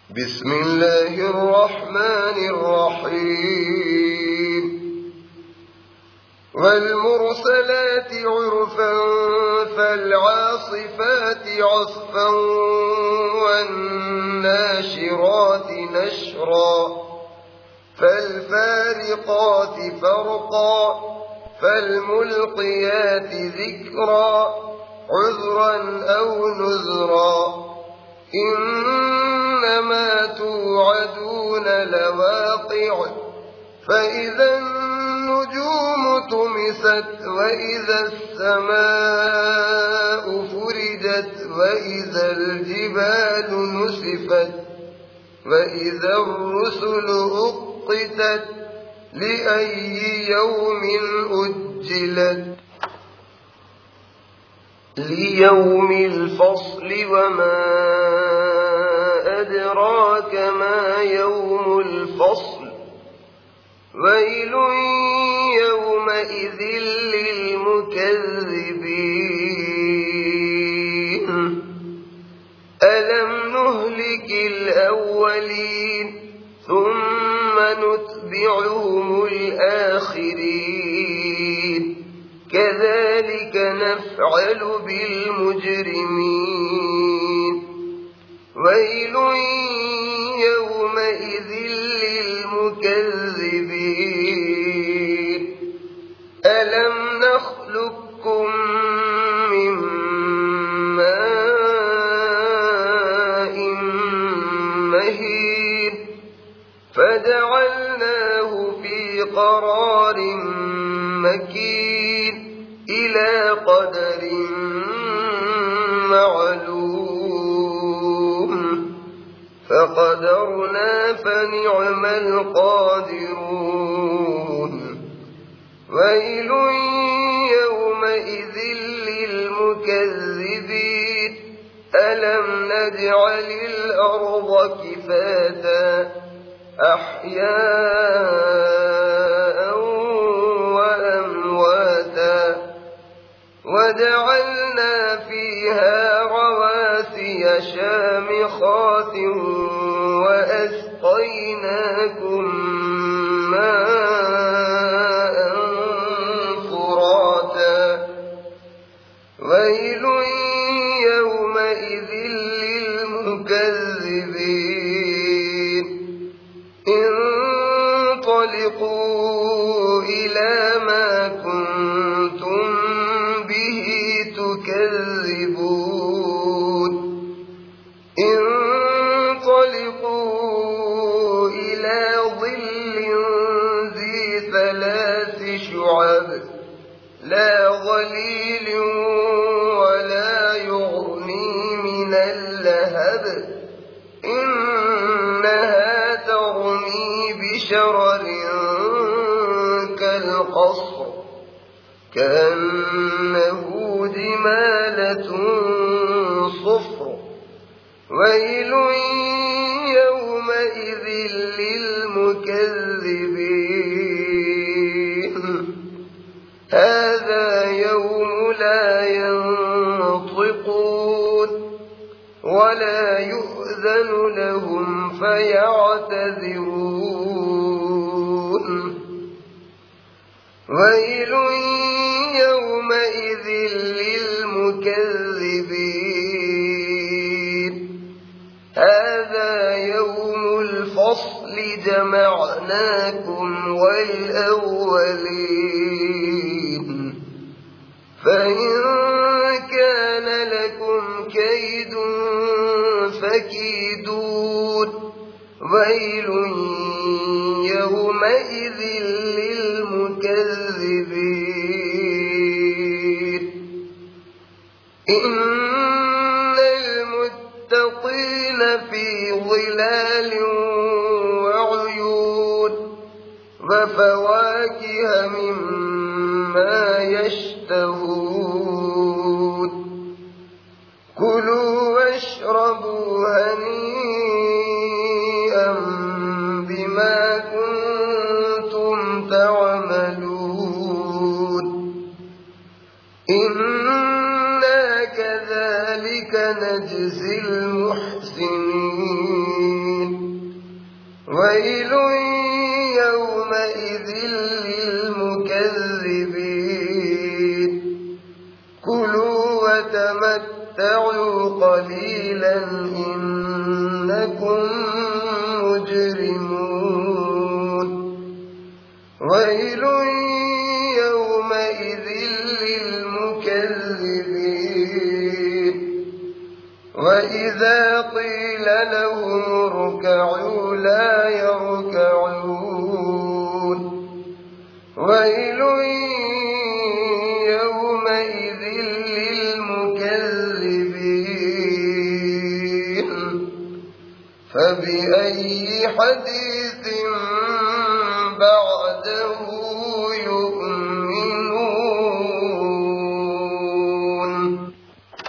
بسم الله الرحمن الرحيم والمرسلات عرفا فالعاصفات عصفا والناشرات نشرا فالفارقات فرقا فالملقيات ذكرا عذرا أو نذرا إنما توعدون لواقع فإذا النجوم طمست وإذا السماء فرجت وإذا الجبال نسفت وإذا الرسل أقتت لأي يوم أجلت ليوم الفصل وما أدراك ما يوم الفصل ويل يومئذ للمكذبين ألم نهلك الأولين ثم نتبعهم الآخرين كذلك نفعل بالمجرمين ويل يومئذ للمكذبين ألم نخلقكم من ماء مهين فجعلناه في قرار مكين إلى قدر معلوم فقدرنا فنعم القادرون ويل يومئذ للمكذبين ألم نجعل الأرض كفاتا أحياء وأمواتا وجعلنا فيها رواسي شامخات وأسقيناكم ماء فراتا ويل يومئذ للمكذبين انطلقوا إلى ما كنتم به تكذبون انطلقوا إلى ظل ذي ثلاث شعب لا ظليل ولا يغني من اللهب إنها ترمي بشرر كالقصر كأنه جمالة صفر ويل يومئذ للمكذبين هذا يوم لا ينطقون ولا يؤذن لهم فيعتذرون ويل يومئذ للمكذبين هذا يوم الفصل جمعناكم والأولين فإن كان لكم كيد فكيدون ويل يومئذ للمكذبين إن المتقين في ظلال وعيون وفواكه مما يشتهون كلوا واشربوا هنيئا بما كنتم تعملون إنا كذلك نجزي المحسنين قليلا إنكم مجرمون ويل يومئذ للمكذبين وإذا قيل لهم اركعوا لا يركعون ويل يومئذ للمكذبين فبأي حديث